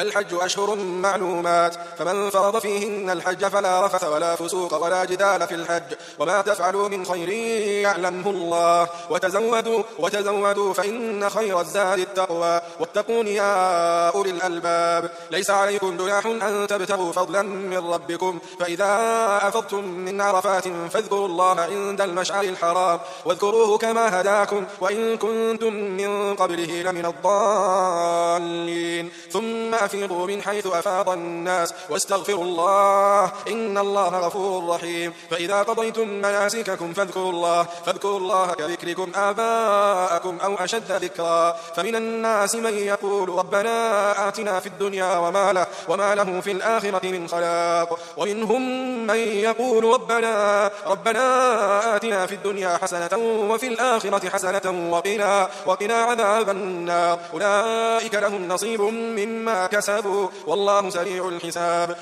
الحج أشهر معلومات، فمن فرض فيهن الحج فلا رفث ولا فسوق ولا جدال في الحج، وما تفعلوا من خير يعلمه الله، وتزودوا فإن خير الزاد التقوى، واتقون يا أولي الألباب. ليس عليكم جناح أن تبتغوا فضلا من ربكم، فإذا أفضتم من عرفات فاذكروا الله عند المشعر الحرام، واذكروه كما هداكم وإن كنتم من قبله لمن الضالين. ثم أفيضوا من حيث أفاض الناس واستغفروا الله إن الله غفور رحيم. فإذا قضيتم مناسككم فاذكروا الله كذكركم آباءكم أو أشد ذكرا. فمن الناس من يقول ربنا آتنا في الدنيا وما له في الآخرة من خلاق، ومنهم من يقول ربنا آتنا في الدنيا حسنة وفي الآخرة حسنة وقنا عذاب النار. أولئك لهم نصيب مما كسبوا والله سريع الحساب.